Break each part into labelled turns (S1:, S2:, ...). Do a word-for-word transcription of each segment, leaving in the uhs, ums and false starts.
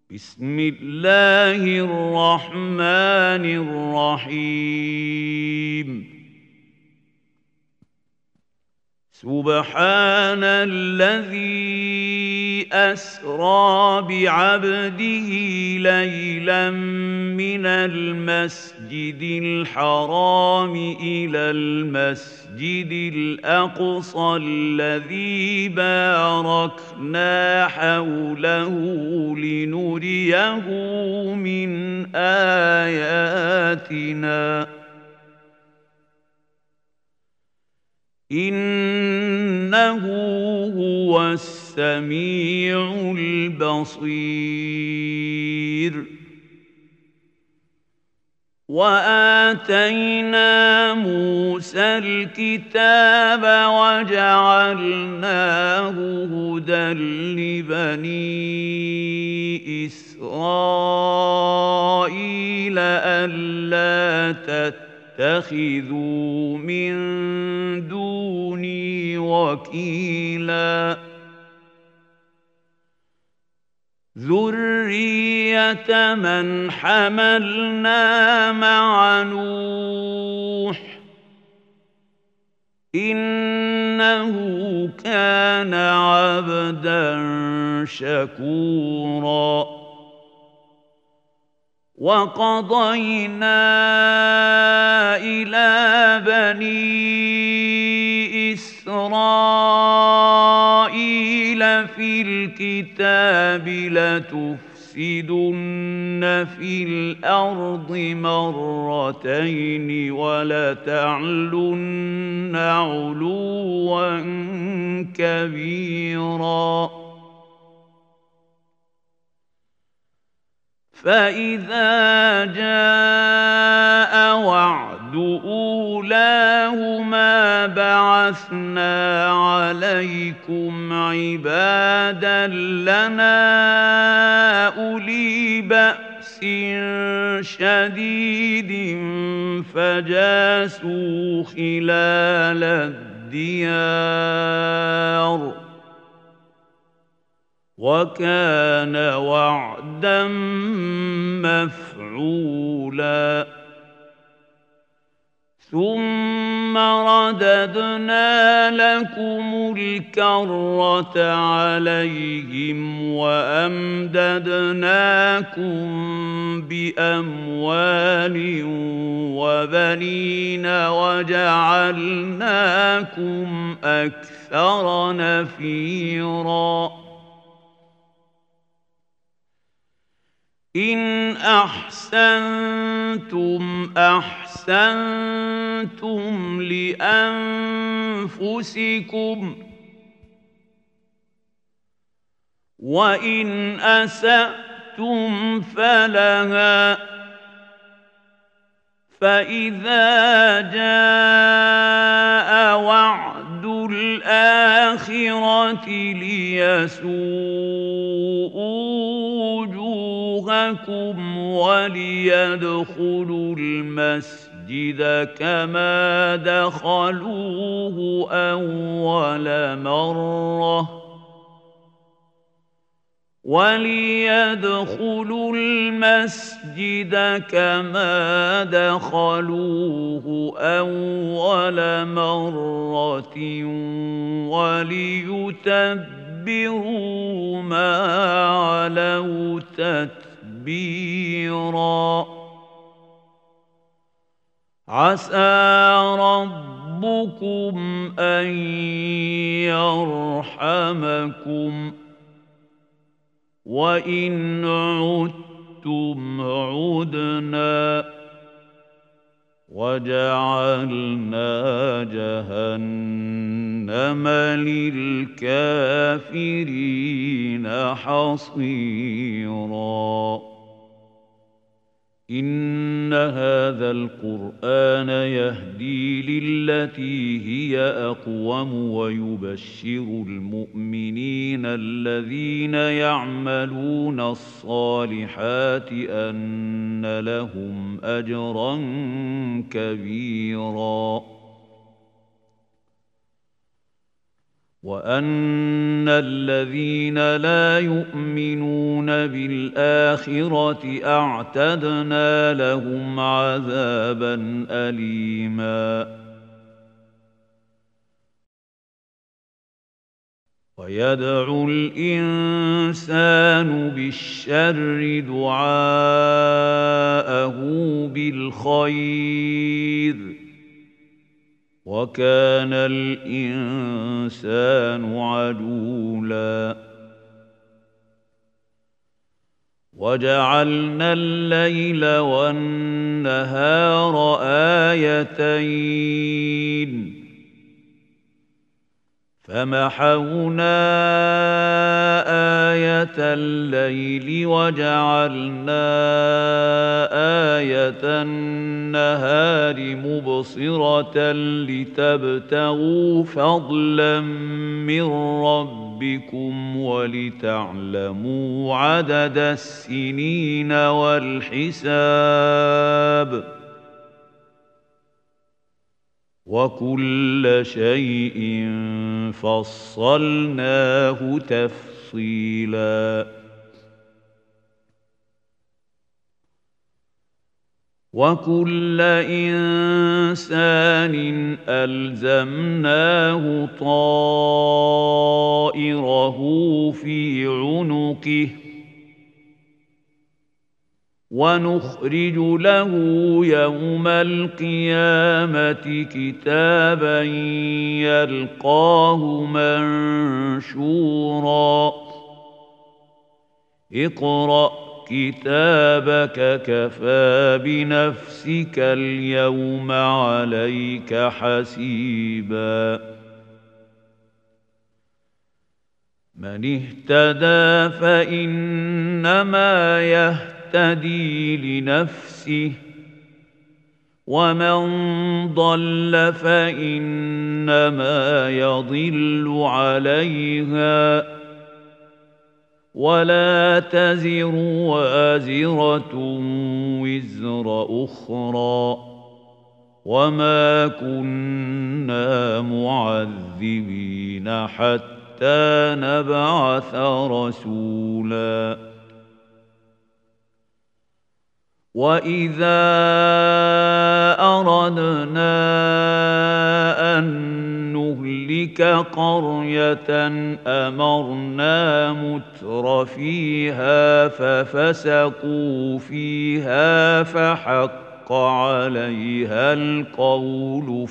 S1: بسم الله الرحمن الرحيم سبحان الذي أسرى بعبده ليلا من المسجد الحرام إلى المسجد الأقصى الذي باركنا حوله لنريه من آياتنا إنه هو السميع البصير وآتينا موسى الكتاب وجعلناه هدى لبني إسرائيل ألا تتبعوا اتخذوا من دوني وكيلا ذرية من حملنا مع نوح إنه كان عبدا شكورا وقضينا إلى بني إسرائيل في الكتاب لتفسدن في الأرض مرتين ولتعلن علوا كبيرا فإذا جاء وعد أولاهما بعثنا عليكم عبادا لنا أولي بأس شديد فجاسوا خلال الديار وكان وعدا مفعولا ثم رددنا لكم الكرة عليهم وأمددناكم بأموال وبنين وجعلناكم أكثر نفيرا إن أحسنتم أحسنتم لأنفسكم وإن أسأتم فلها فإذا جاء وعد الآخرة ليسوءوا وجوهكم وليدخلوا المسجد كما دخلوه أول مرة وليدخلوا المسجد كما دخلوه أول مرة وليتبروا ما علوا تتبيرا عسى ربكم أن يرحمكم وإن عدتم عدنا وجعلنا جهنم للكافرين حصيرا إن هذا القرآن يهدي للتي هي أقوم ويبشر المؤمنين الذين يعملون الصالحات أن لهم أجرا كبيرا وأن الذين لا يؤمنون بالآخرة أعتدنا لهم عذابا أليما ويدعو الإنسان بالشر دعاءه بالخير وكان الإنسان عجولا وجعلنا الليل والنهار آيتين فمحونا آية الليل وجعلنا آية النهار مبصرة لتبتغوا فضلا من ربكم ولتعلموا عدد السنين والحساب وكل شيء فصلناه تفصيلا وكل إنسان ألزمناه طائره في عنقه ونخرج له يوم القيامة كتابا يلقاه منشورا اقرأ كتابك كفى بنفسك اليوم عليك حسيبا من اهتدى فإنما يهتدي يهتدي لنفسه ومن ضل فإنما يضل عليها ولا تزر وازرة وزر أخرى وما كنا معذبين حتى نبعث رسولا وَإِذَا أَرَدْنَا أَن نُّهْلِكَ قَرْيَةً أَمَرْنَا مُتْرَفِيهَا فَفَسَقُوا فِيهَا فَحَقَّ عَلَيْهَا الْقَوْلُ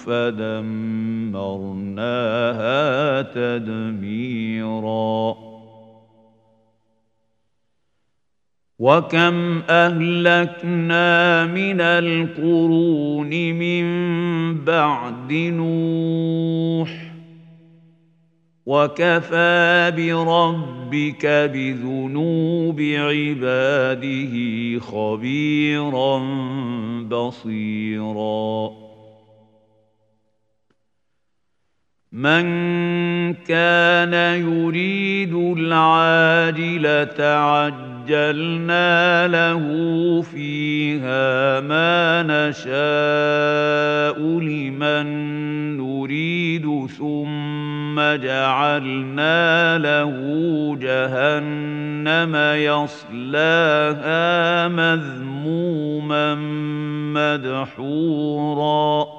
S1: فَدَمَّرْنَاهَا تَدْمِيرًا وَكَمْ أَهْلَكْنَا مِنَ الْقُرُونِ مِنْ بَعْدِ نُوحٍ وَكَفَى بِرَبِّكَ بِذُنُوبِ عِبَادِهِ خَبِيرًا بَصِيرًا مَنْ كَانَ يُرِيدُ الْعَاجِلَةَ عَجَّلْنَا لَهُ فِيهَا مَا نَشَاءُ لِمَن نُّرِيدُ ثُمَّ جَعَلْنَا لَهُ جَهَنَّمَ يَصْلَاهَا مَذْمُومًا مَّدْحُورًا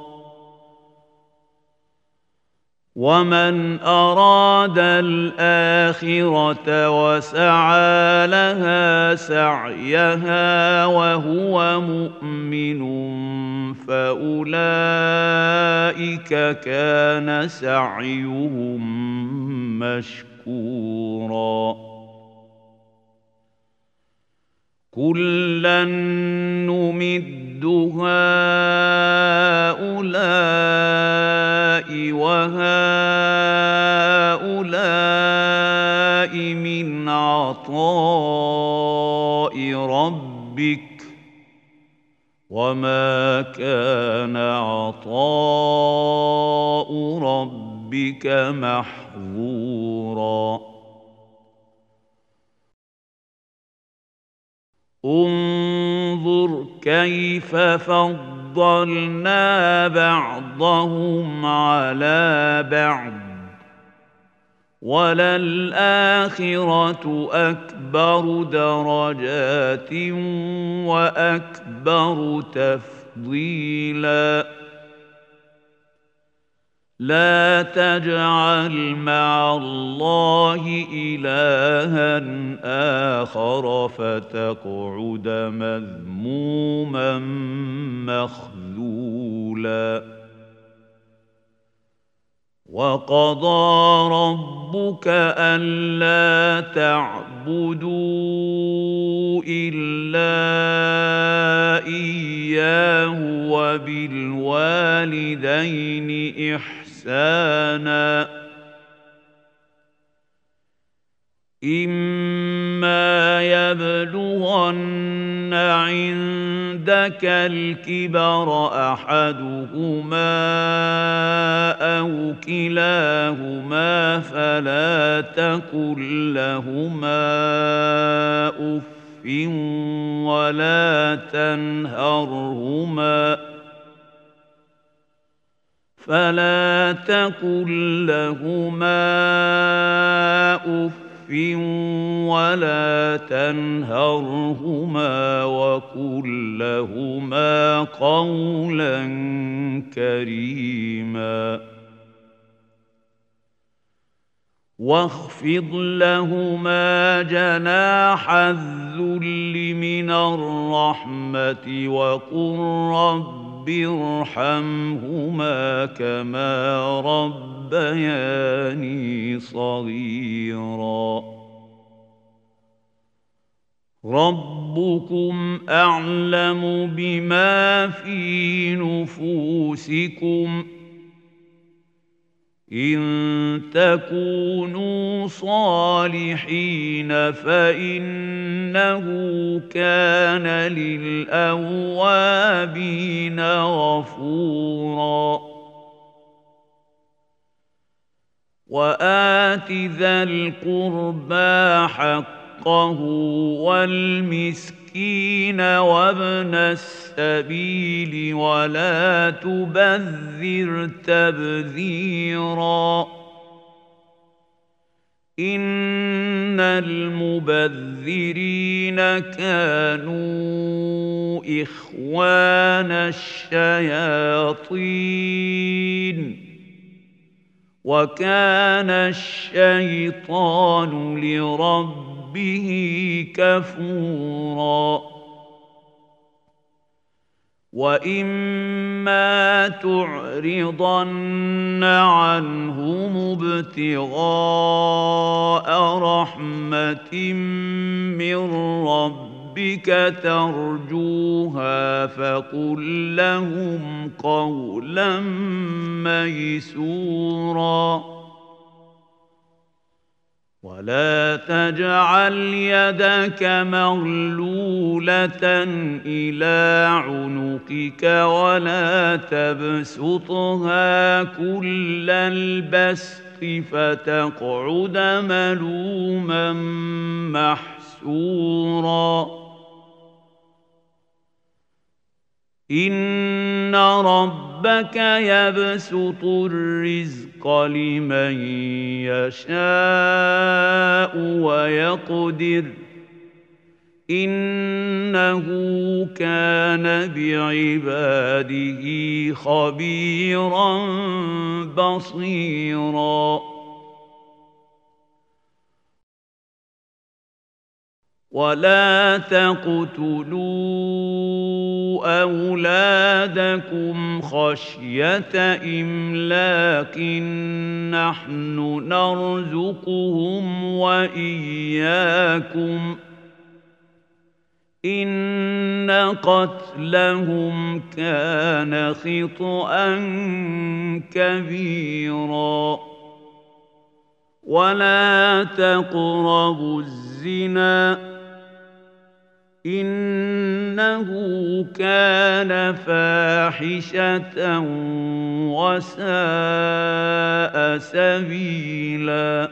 S1: وَمَنْ أَرَادَ الْآخِرَةَ وَسَعَىٰ لَهَا سَعْيَهَا وَهُوَ مُؤْمِنٌ فَأُولَٰئِكَ كَانَ سَعْيُهُم مَّشْكُورًا كُلًّا نُّمِدُّ هَٰؤُلَاءِ وَهَٰؤُلَاءِ مِنْ عَطَاءِ رَبِّكَ وَمَا كَانَ عَطَاءُ رَبِّكَ مَحْظُورًا انظُرْ كَيْفَ فَضَّلْنَا بَعْضَهُمْ عَلَىٰ بَعْضٍ وللآخرة أكبر درجات وأكبر تفضيلا لا تجعل مع الله إلها آخر فتقعد مذموما مخذولا وقضى ربك ألا تعبدوا إلا إياه وبالوالدين إحسانا إما يبلغن عندك الكبر أحدهما أو كلاهما فلا تقل لهما أف ولا تنهرهما فلا تقل لهما أف ولا تنهرهما وقل لهما قولا كريما واخفض لهما جناح الذل من الرحمة وقل رب ارحمهما كما ربياني صغيرا ربكم أعلم بما في نفوسكم إن تكونوا صالحين فإنه كان للأوابين غفورا وآت ذا القربى حقه والمسكين وابن السبيل ولا تبذر تبذيرا إن المبذرين كانوا إخوان الشياطين وكان الشيطان لربه كفورا وإما تعرضن عنهم ابتغاء رحمة من ربك ترجوها فقل لهم قولا ميسورا ولا تجعل يدك مغلولة إلى عنقك ولا تبسطها كل البسط فتقعد ملوما محسورا إن ربك يبسط الرزق لمن يشاء ويقدر إنه كان بعباده خبيرا بصيرا ولا تقتلوا أولادكم خشية إملاق نحن نرزقهم وإياكم إن قتلهم كان خطأ كبيرا ولا تقربوا الزنا إنه كان فاحشة وساء سبيلا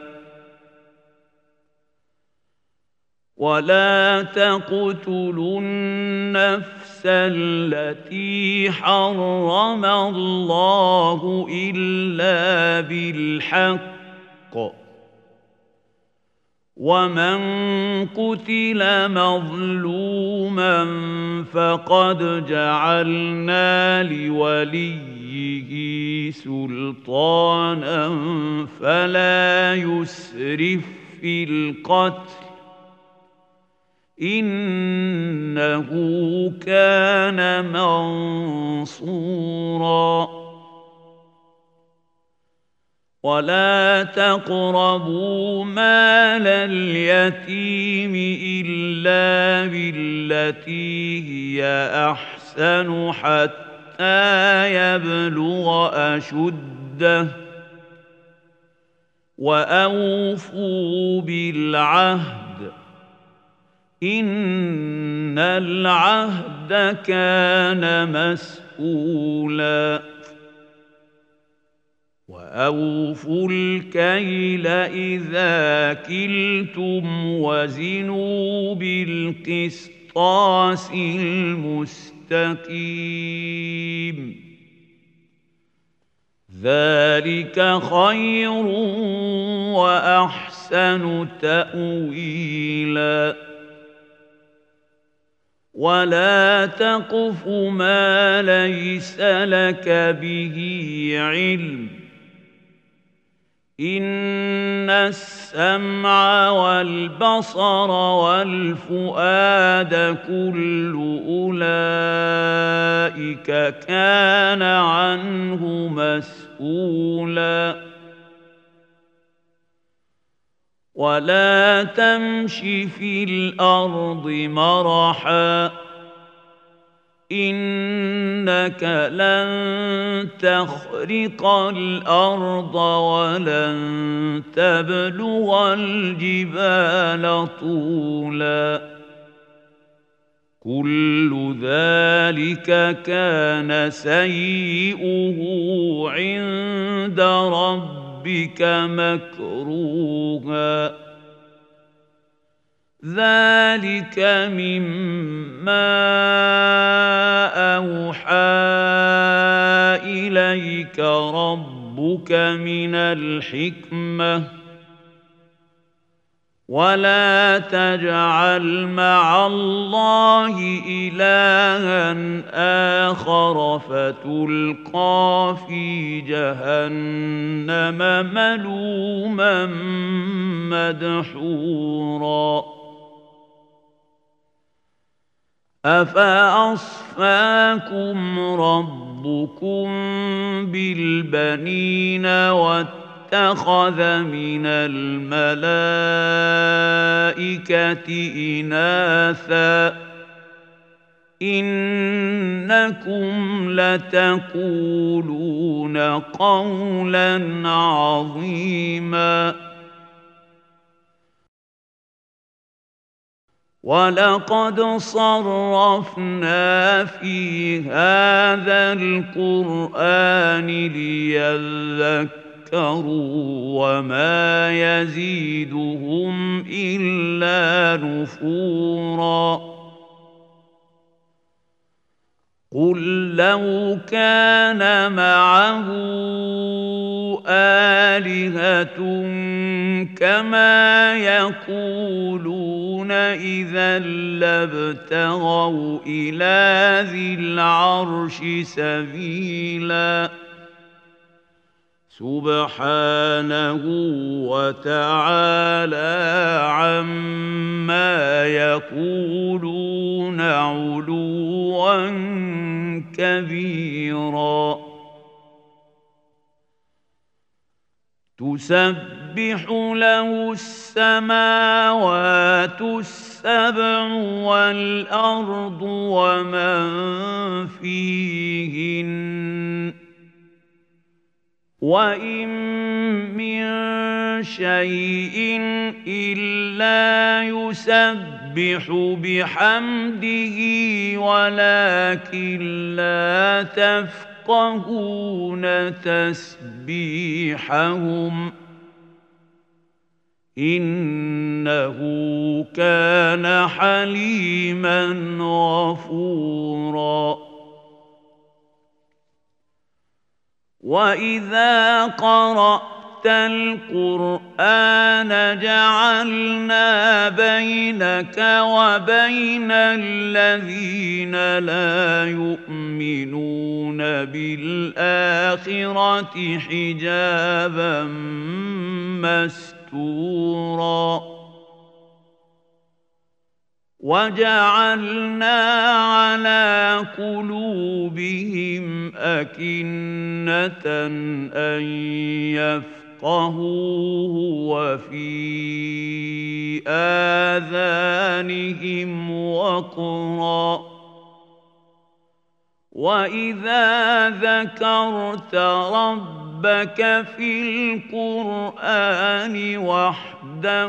S1: ولا تقتلوا النفس التي حرم الله إلا بالحق ومن قتل مظلوما فقد جعلنا لوليه سلطانا فلا يسرف في القتل إنه كان منصورا ولا تقربوا مال اليتيم إلا بالتي هي أحسن حتى يبلغ أشده وأوفوا بالعهد إن العهد كان مسؤولا وأوفوا الكيل إذا كلتم وزنوا بالقسطاس المستقيم ذلك خير وأحسن تأويلا ولا تقف ما ليس لك به علم إن السمع والبصر والفؤاد كل أولئك كان عنه مسؤولا ولا تمش في الأرض مرحا إنك لن تخرق الأرض ولن تبلغ الجبال طولا كل ذلك كان سيئه عند ربك مكروها ذلك مما أوحى إليك ربك من الحكمة ولا تجعل مع الله إلها آخر فتلقى في جهنم ملوما مدحورا أفأصفاكم ربكم بالبنين واتخذ من الملائكة إناثا إنكم لتقولون قولا عظيما ولقد صرفنا في هذا القرآن ليذكروا وما يزيدهم إلا نفورا قل لو كان معه آلهة كما يقولون إذا لابتغوا إلى ذي العرش سبيلا سبحانه وتعالى عما يقولون علوا كبيرا تسبح له السماوات السبع والأرض ومن فيهن وإن من شيء إلا يسبح بحمده ولكن لا تفقهون تسبيحهم إنه كان حليما غفورا وإذا قرأت القرآن جعلنا بينك وبين الذين لا يؤمنون بالآخرة حجابا مستورا وجعلنا على قلوبهم أكنة أن يفقهوه وفي آذانهم وقرا وإذا ذكرت ربك في القرآن وحده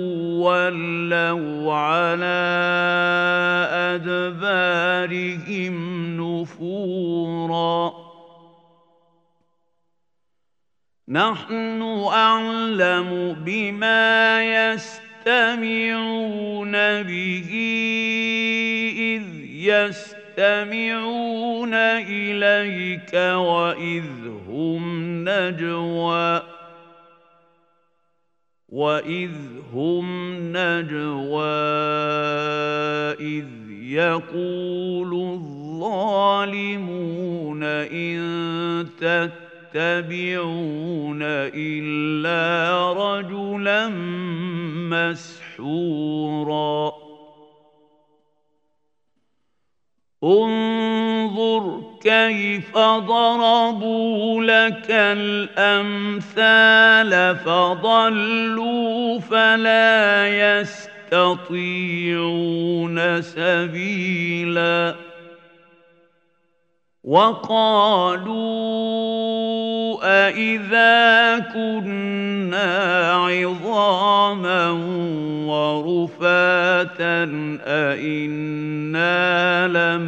S1: ولوا على أدبارهم نفورا نحن أعلم بما يستمعون به إذ يستمعون إليك وإذ هم نجوى وإذ هم نجوى إذ يقول الظالمون إن تتبعون إلا رجلا مسحورا انظر كيف ضربوا لك الأمثال فضلوا فلا يستطيعون سبيلا وقالوا أإذا كنا عظاما ورفاتا أإنا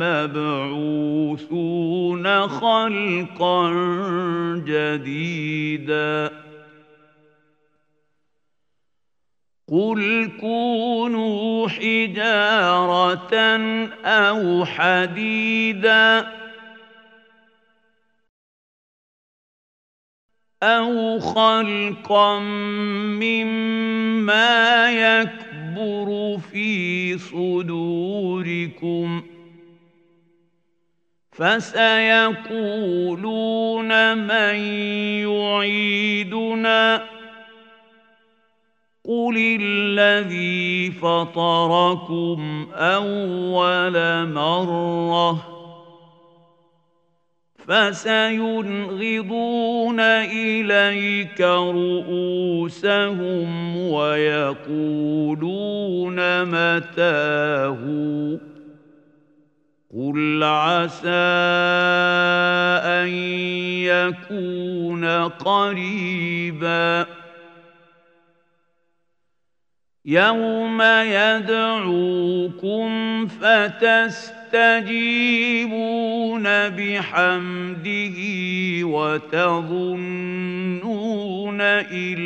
S1: لمبعوثون خلقا جديدا قل كونوا حجارة أو حديدا أو خلقا مما يكبر في صدوركم فسيقولون من يعيدنا قل الذي فطركم أول مرة فسينغضون إليك رؤوسهم ويقولون متاه قل عسى أن يكون قريبا يوم يدعوكم فتستجيبون بحمده وتظنون إن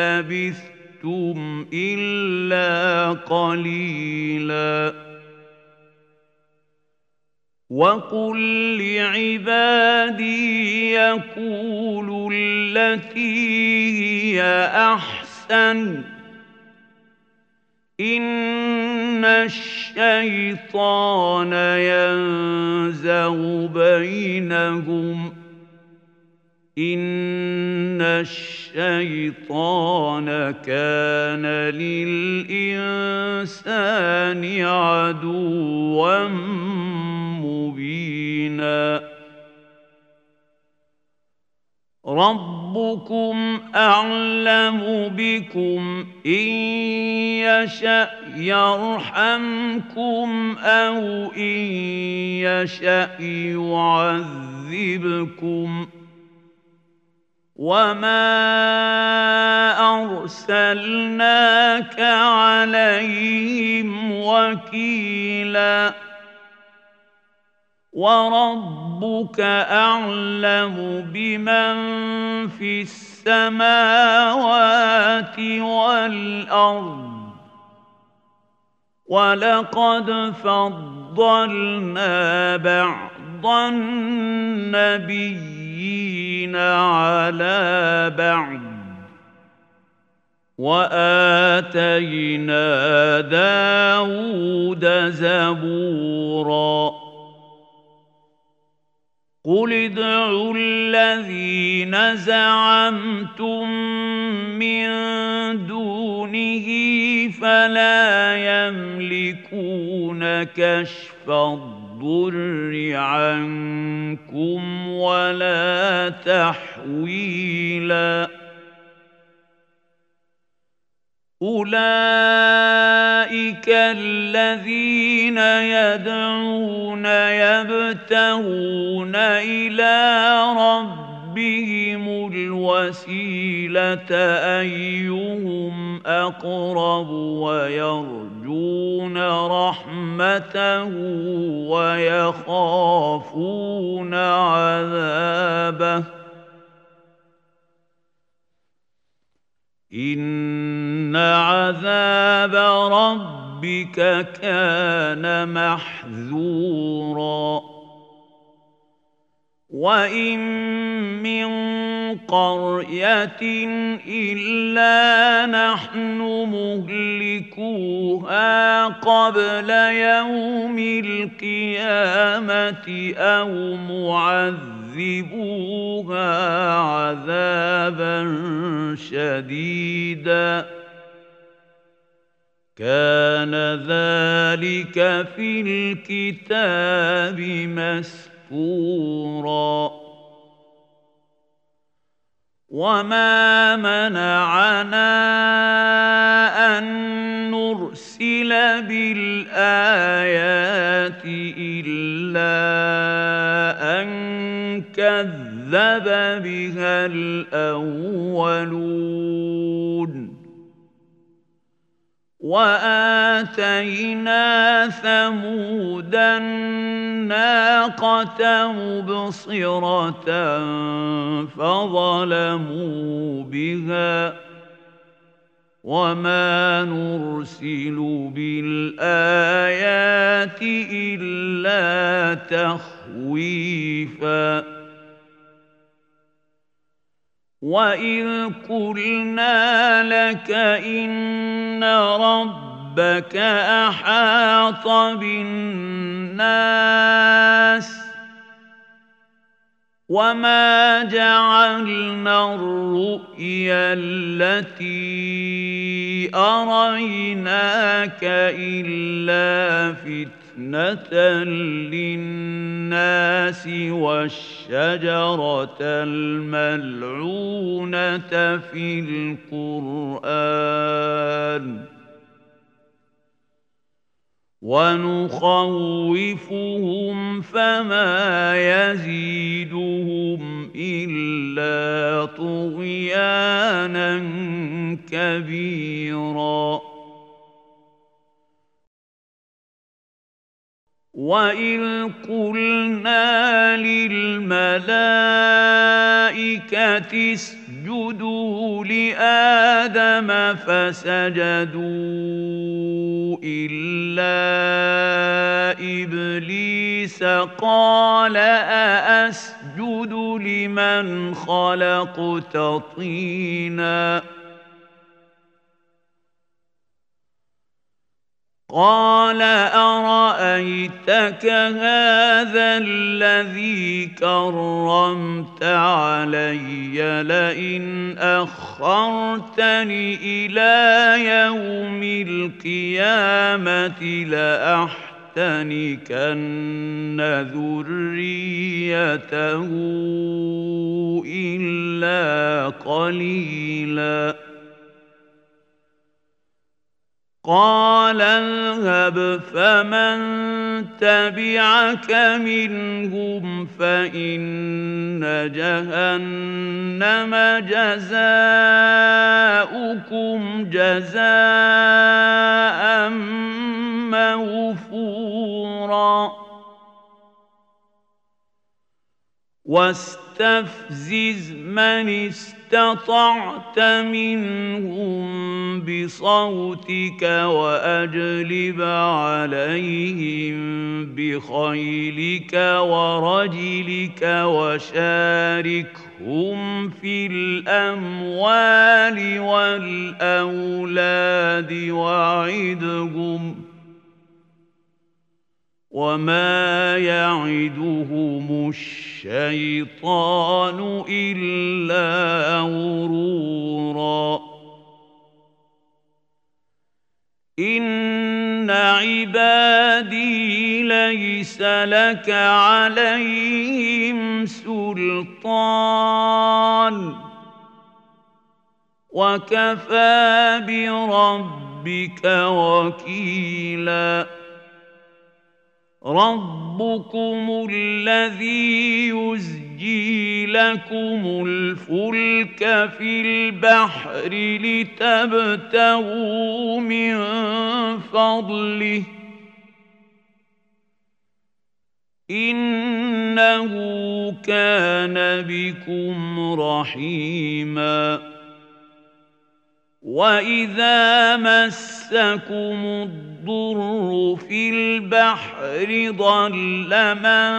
S1: لبثتم إلا قليلا وقل لعبادي يقولوا التي هي أحسن إن الشيطان ينزغ بينهم إن الشيطان كان للإنسان عدوا مبينا ربكم أعلم بكم إن يشأ يرحمكم أو إن يشأ يعذبكم وما أرسلناك عليهم وكيلا وربك أعلم بمن في السماوات والأرض ولقد فضلنا بعض النبيين على بعض وآتينا داود زبورا قل ادعوا الذين زعمتم من دونه فلا يملكون كشف الضر عنكم ولا تحويلا أولئك الذين يدعون يبتغون إلى ربهم الوسيلة أيهم أقرب ويرجون رحمته ويخافون عذابه إن عذاب ربك كان محذورا وإن من قرية إلا نحن مهلكوها قبل يوم القيامة أو معذبوها عذابا شديدا كان ذلك في الكتاب مسطورا وما منعنا أن نرسل بالآيات إلا أن كذب بها الأولون وآتينا ثمود الناقة مبصرة فظلموا بها وما نرسل بالآيات إلا تخويفا وإذ قلنا لك إن ربك أحاط بالناس وما جعلنا الرؤيا التي أريناك إلا فتنة للناس والشجرة الملعونة في القرآن ونخوفهم فما يزيدهم إلا طغيانا كبيرا وإذ قلنا للملائكة اسجدوا لآدم فسجدوا إلا إبليس قال أأسجد لمن خلقت طينا قال أرأيتك هذا الذي كرمت علي لئن أخرتني إلى يوم القيامة لأحتنكن ذريته إلا قليلا قال اذهب فمن تبعك منهم فإن جهنم جزاؤكم جزاء موفورا واستفزز من استطعت منهم بصوتك وأجلب عليهم بخيلك ورجلك وشاركهم في الأموال والأولاد وعدهم وما يعدهم الشيطان إلا غرورا إن عبادي ليس لك عليهم سلطان وكفى بربك وكيلا ربكم الذي يزجي لكم الفلك في البحر لتبتغوا من فضله إنه كان بكم رحيما وإذا مسكم الضر في البحر ضل من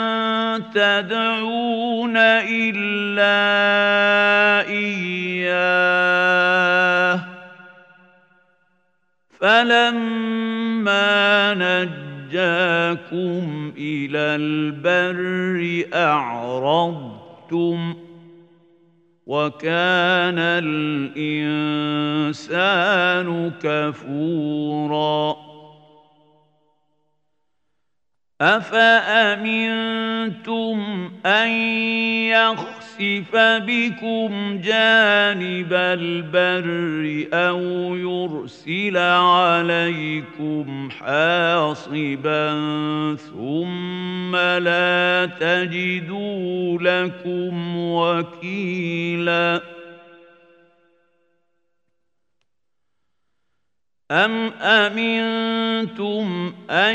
S1: تدعون إلا إياه فلما نجاكم إلى البر أعرضتم وكان الإنسان كفورا أفأمنتم أن يخسف بكم جانب البر أو يرسل عليكم حاصبا ثم لا تجدوا لكم وكيلا أم أمنتم أن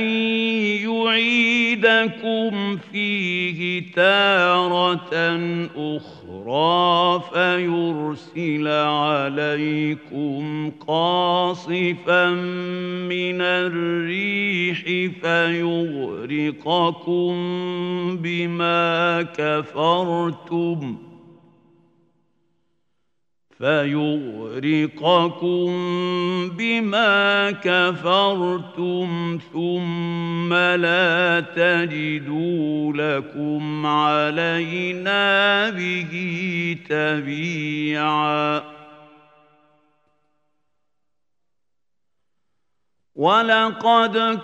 S1: يعيدكم فيه تارة أخرى فيرسل عليكم قاصفا من الريح فيغرقكم بما كفرتم فيغرقكم بما كفرتم ثم لا تجدوا لكم علينا به تبيعا ولقد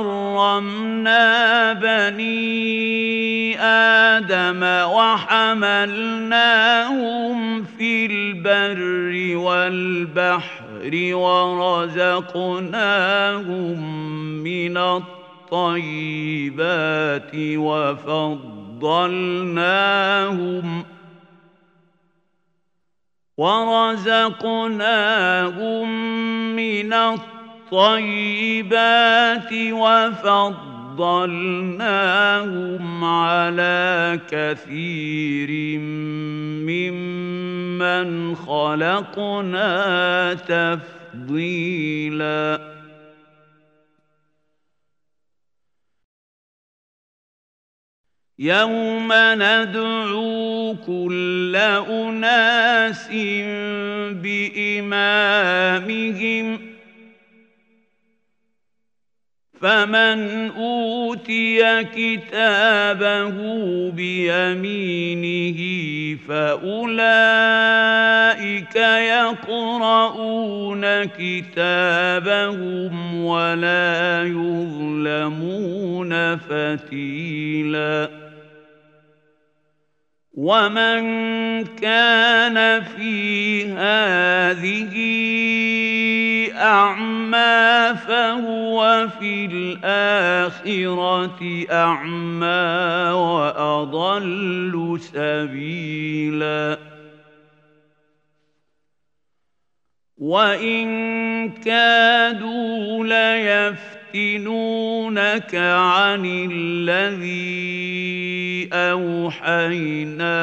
S1: كرمنا بني آدم وحملناهم في البر والبحر ورزقناهم من الطيبات وفضلناهم ورزقناهم من الطيبات الطيبات وفضلناهم على كثير ممن خلقنا تفضيلا يوم ندعو كل أناس بإمامهم فمن أوتي كتابه بيمينه فأولئك يقرؤون كتابهم ولا يظلمون فتيلا ومن كان في هذه أعمى فهو في الآخرة أعمى وأضل سبيلا وإن كادوا ليفتنونك عن الذي أوحينا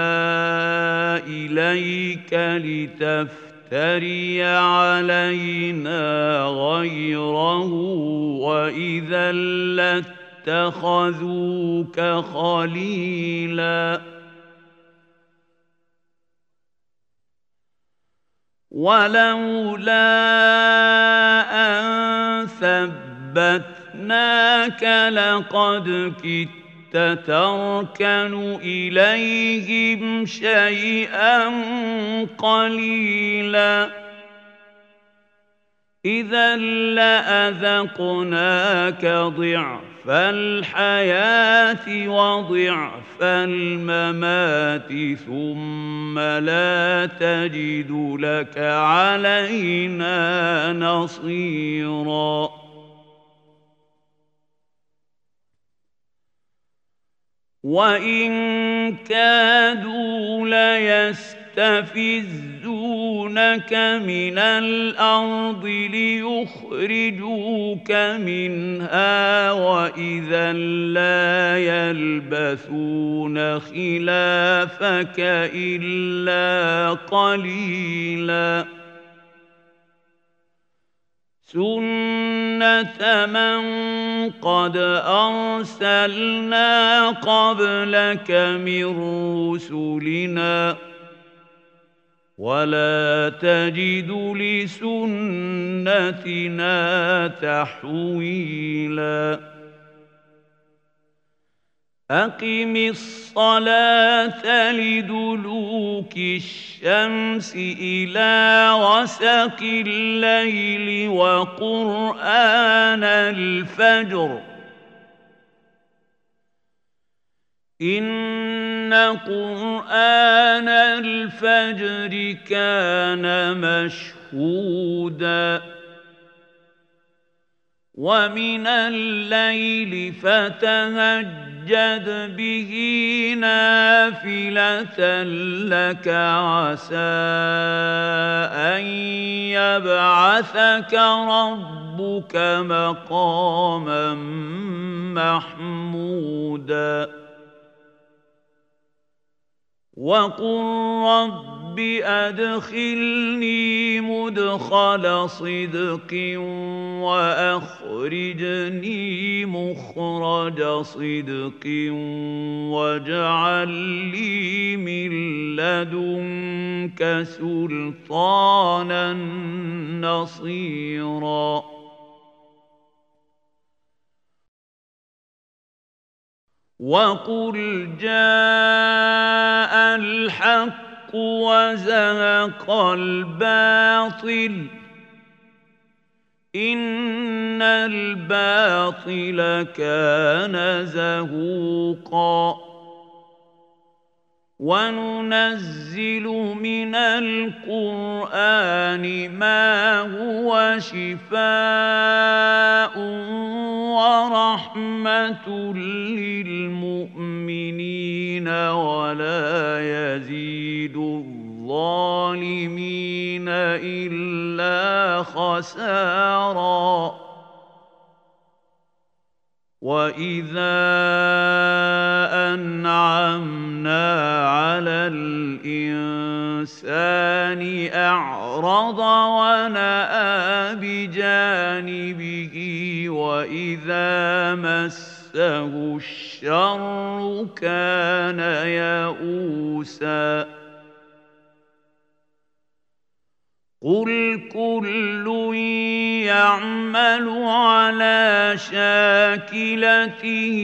S1: إليك لتفتن تري علينا غيره وإذا اتخذوك خليلا ولولا أن ثبتناك لقد كدت تركن إليهم شيئا قليلا إذا لأذقناك ضعف الحياة وضعف الممات ثم لا تجد لك علينا نصيرا وإن كادوا ليستفزونك من الأرض ليخرجوك منها وإذا لا يلبثون خلافك إلا قليلا سنة من قد أرسلنا قبلك من رسلنا ولا تجد لسنتنا تحويلا أقم الصلاة لدلوك الشمس إلى غسق الليل وقرآن الفجر إن قرآن الفجر كان مشهودا ومن الليل فتهجد به نافلة لك عسى أن يبعثك ربك مقاما محمودا وقل رب أدخلني مدخل صدق وأخرجني مخرج صدق واجعل لي من لدنك سلطانا نصيرا وقل جاء الحق وزهق الباطل إن الباطل كان زهوقا وننزل من القرآن ما هو شفاء ورحمة للمؤمنين ولا يزيد الظالمين إلا خسارا وإذا أنعمنا على الإنسان أعرض ونأى بجانبه وإذا مسه الشر كان يئوسا قل كل يعمل على شاكلته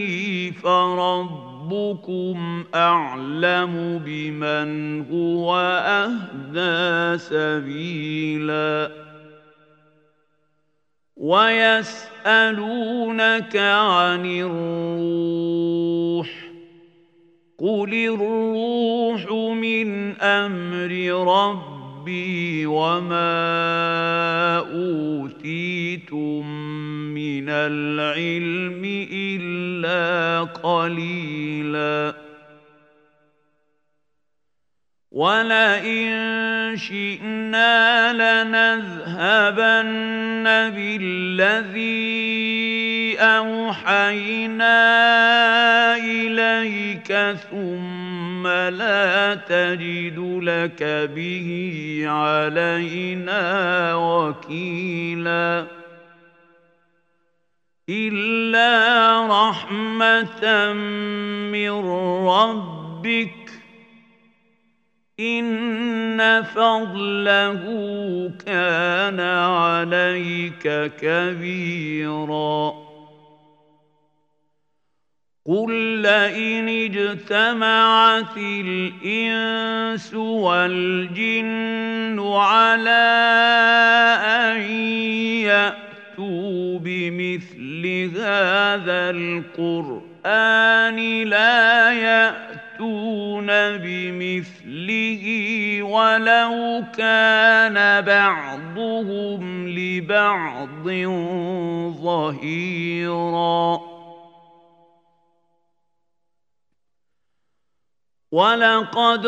S1: فربكم أعلم بمن هو أهدى سبيلا ويسألونك عن الروح قل الروح من أمر ربي ربي وما أوتيتم من العلم إلا قليلا ولئن شئنا لنذهبن بالذي أوحينا إليك ثم لا تجد لك به علينا وكيلا إلا رحمة من ربك إن فضله كان عليك كبيرا قل لئن اجتمعت الإنس والجن على أن يأتوا بمثل هذا القرآن لا يأتون بمثله ولو كان بعضهم لبعض ظهيرا ولقد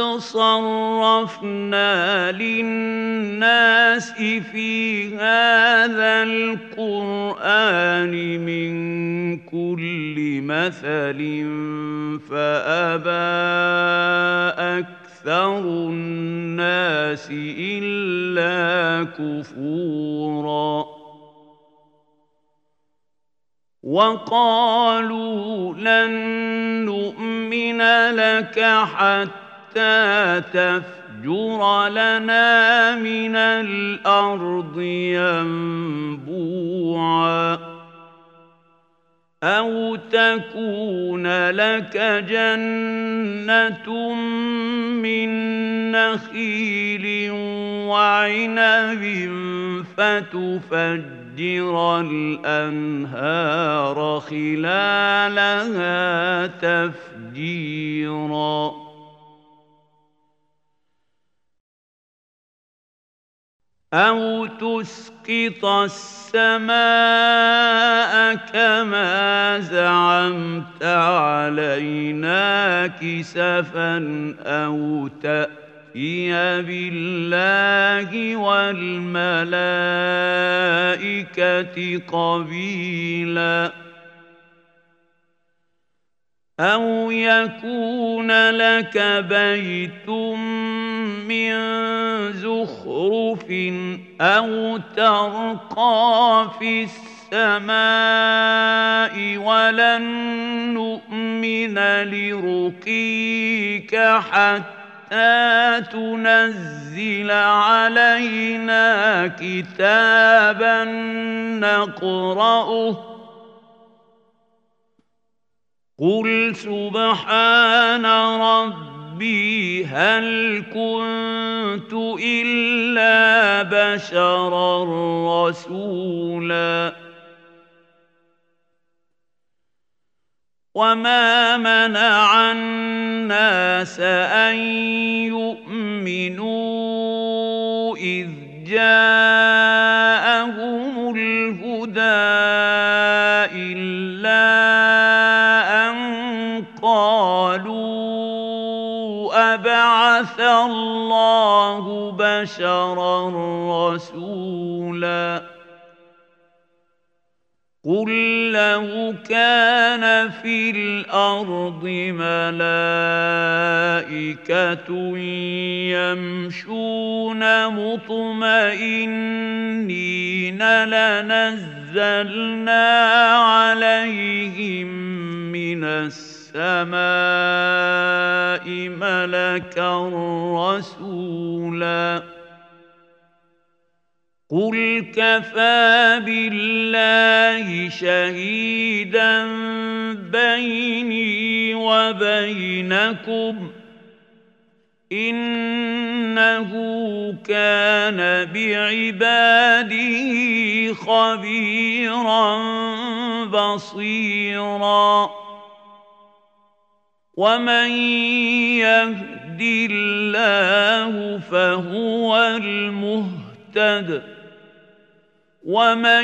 S1: صرفنا للناس في هذا القرآن من كل مثل فأبى أكثر الناس إلا كفورا وقالوا لن نؤمن لك حتى تفجر لنا من الأرض ينبوعا أو تكون لك جنة من نخيل وعنب فتفجر الأنهار خلالها تفجيرا أو تسقط السماء كما زعمت علينا كسفا أو تأتي بالله والملائكة قبيلا أو يكون لك بيت من زخرف أو ترقى في السماء ولن نؤمن لرقيك حتى تنزل علينا كتابا نقرأه قل سبحان ربي هل كنت إلا بشرا رسولا وما منع الناس أن يؤمنوا إذ جاءهم الهدى إلا أن قالوا أبعث الله بشرا رسولا قل لو كان في الأرض ملائكة يمشون مطمئنين لنزلنا عليهم من السماء ملكا رسولا قل كفى بالله شهيدا بيني وبينكم إنه كان بعباده خبيرا بصيرا ومن يهد الله فهو المهتد ومن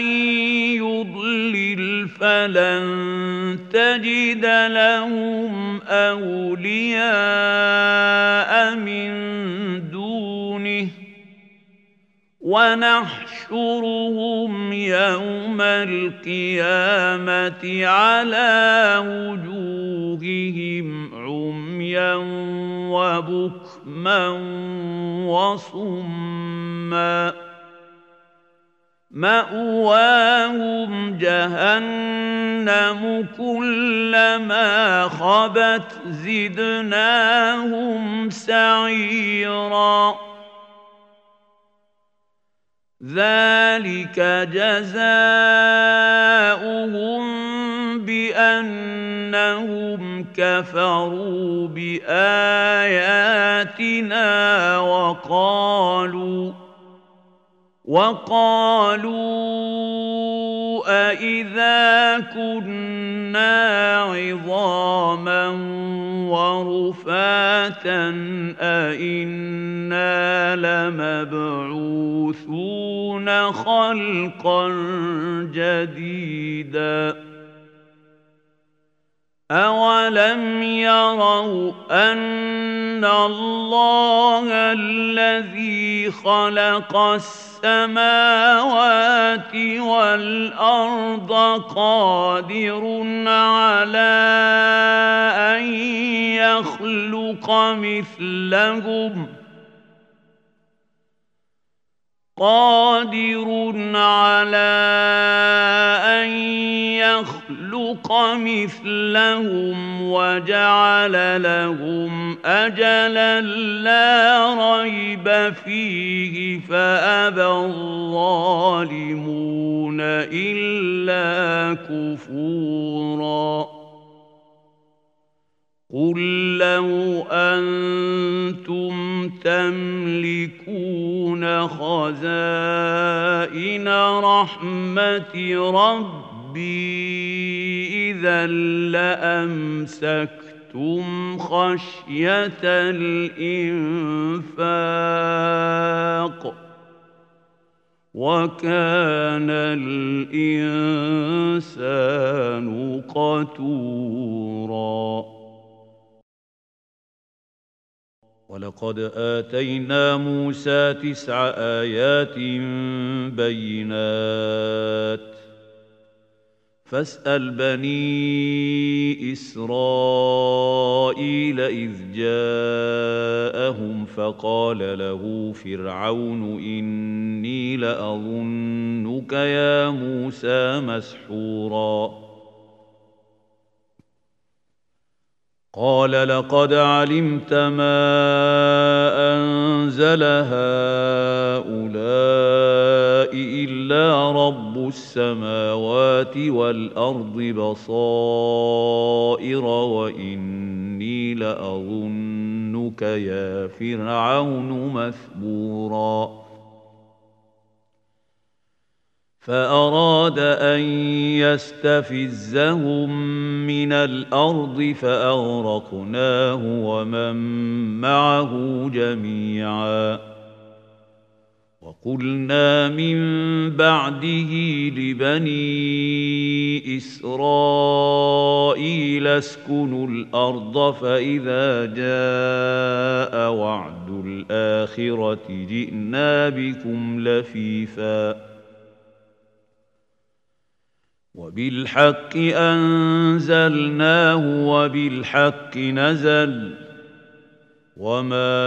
S1: يضلل فلن تجد لهم أولياء من دونه ونحشرهم يوم القيامة على وجوههم عميا وبكما وصما مأواهم جهنم كلما خبت زدناهم سعيرا ذلك جزاؤهم بأنهم كفروا بآياتنا وقالوا وقالوا أإذا كنا عظاما ورفاتا أإنا لمبعوثون خلقا جديدا أولم يروا أن الله الذي خلق السماوات والأرض قادر على أن يخلق مثلهم قادر على أن يخلق مثلهم وجعل لهم أجلا لا ريب فيه فأبى الظالمون إلا كفورا قل لو أنتم تملكون خزائن رحمة ربي إذا لأمسكتم خشية الإنفاق وكان الإنسان قتوراً ولقد آتينا موسى تسع آيات بينات فاسأل بني إسرائيل إذ جاءهم فقال له فرعون إني لأظنك يا موسى مسحورا قال لقد علمت ما أنزل هؤلاء إلا رب السماوات والأرض بصائر وإني لأظنك يا فرعون مثبورا فأراد أن يستفزهم من الأرض فأغرقناه ومن معه جميعا وقلنا من بعده لبني إسرائيل اسكنوا الأرض فإذا جاء وعد الآخرة جئنا بكم لفيفا وبالحق أنزلناه وبالحق نزل وما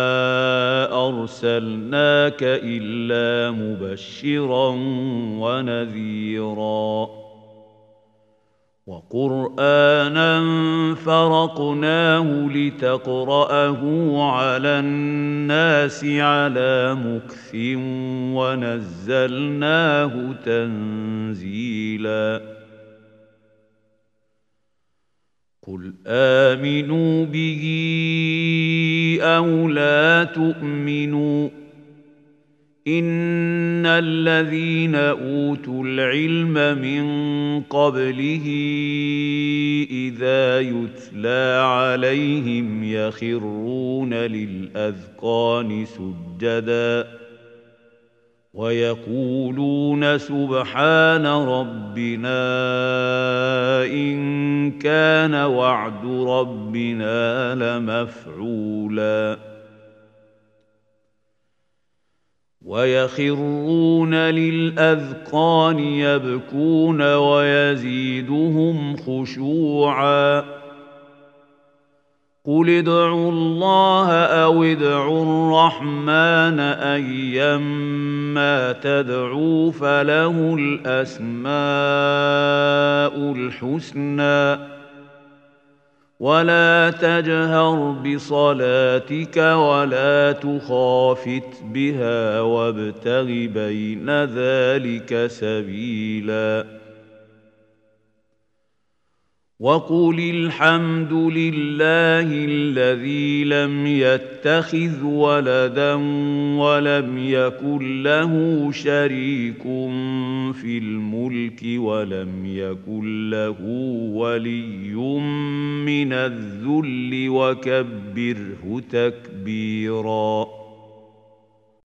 S1: أرسلناك إلا مبشرا ونذيرا وقرآنا فرقناه لتقرأه على الناس على مكث ونزلناه تنزيلا قل آمنوا به أو لا تؤمنوا إن الذين أوتوا العلم من قبله إذا يتلى عليهم يخرون للأذقان سجدا ويقولون سبحان ربنا إن كان وعد ربنا لمفعولا ويخرون للأذقان يبكون ويزيدهم خشوعا قل ادعوا الله أو ادعوا الرحمن أيما تدعوا فله الأسماء الحسنى ولا تجهر بصلاتك ولا تخافت بها وابتغ بين ذلك سبيلا وقل الحمد لله الذي لم يتخذ ولدا ولم يكن له شريك في الملك ولم يكن له ولي من الذل وكبره تكبيراً